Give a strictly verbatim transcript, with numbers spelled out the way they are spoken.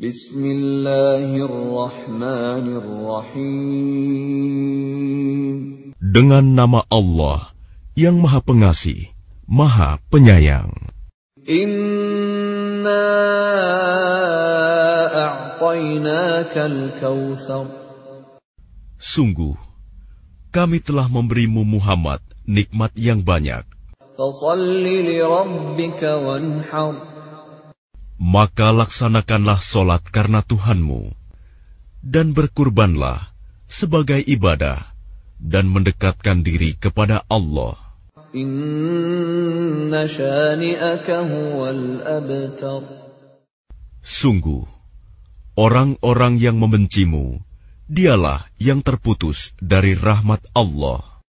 Bismillahirrahmanirrahim. Dengan nama Allah yang Maha Pengasih, Maha Penyayang. Inna a'tainakal kautsar. Sungguh, kami telah memberimu Muhammad nikmat yang banyak. Fashalli li rabbika wanhar. Maka laksanakanlah solat karena Tuhanmu, dan berkurbanlah sebagai ibadah, dan mendekatkan diri kepada Allah. Inna syani'aka huwal abtar. Sungguh, orang-orang yang membencimu, dialah yang terputus dari rahmat Allah.